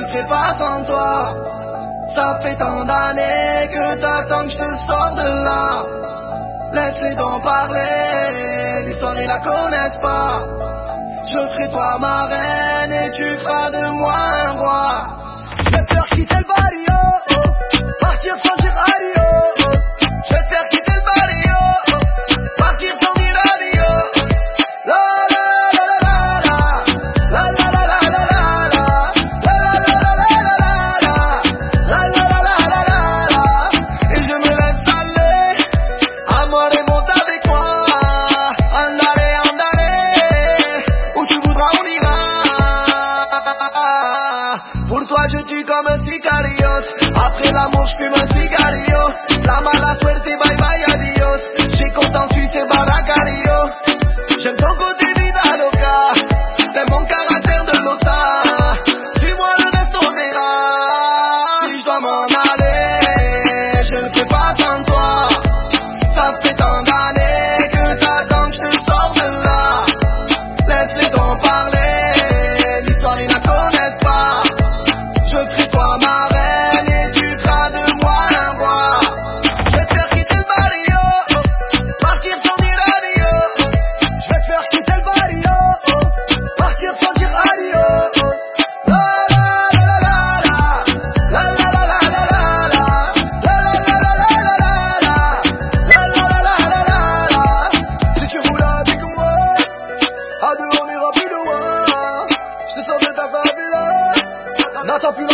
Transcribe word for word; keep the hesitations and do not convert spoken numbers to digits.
ne ferai pas sans toi. Ça fait tant d'années que t'attends que je te sorte de là. Laisse-les donc parler, l'histoire ils la connaissent pas. Je ferai toi ma reine et tu feras de moi un roi. Je vais te faire quitter le barrio, partir sans dire adios. Je vais te faire quitter le barrio, partir sans dire adios. La la la la la la la la la la la la la la la la. Et je me laisse aller, amor et monte avec moi. Andale, andale, où tu voudras on ira. Pour toi je tue comme un sicarios. Après l'amour je fume un cigarillo. La mala suerte, bye bye, adios. J'ai compte en Suisse et Baracario. J'aime ton côté vida loca, t'aimes mon caractère de l'ossa. Suis-moi, le reste on verra. Si je dois m'en aller, je ne fais pas sans toi. Ça fait tant d'années que t'attends que je te sorte de là. Laisse-les donc parler, l'histoire ils la connaissent pas. Je ferai toi ma reine et tu feras de moi un roi. Je vais te faire quitter le barrio, partir sans dire adios. Je vais te faire quitter le barrio, partir sans dire adios. La la la la la la la la la la la la la la. Si tu roules avec moi, à deux on ira plus loin. Je te sors de ta favela, n'attends plus